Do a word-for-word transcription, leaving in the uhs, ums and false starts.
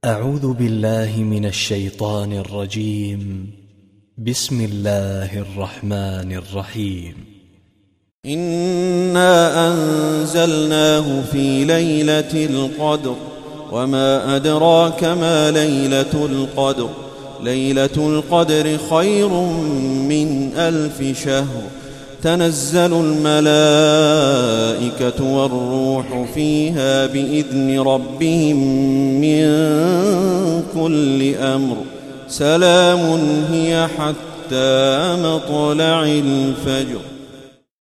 أعوذ بالله من الشيطان الرجيم. بسم الله الرحمن الرحيم. إنا أنزلناه في ليلة القدر وما أدراك ما ليلة القدر ليلة القدر خير من ألف شهر تنزل الملائكة والروح فيها بإذن ربهم من كل أمر سلام هي حتى مطلع الفجر.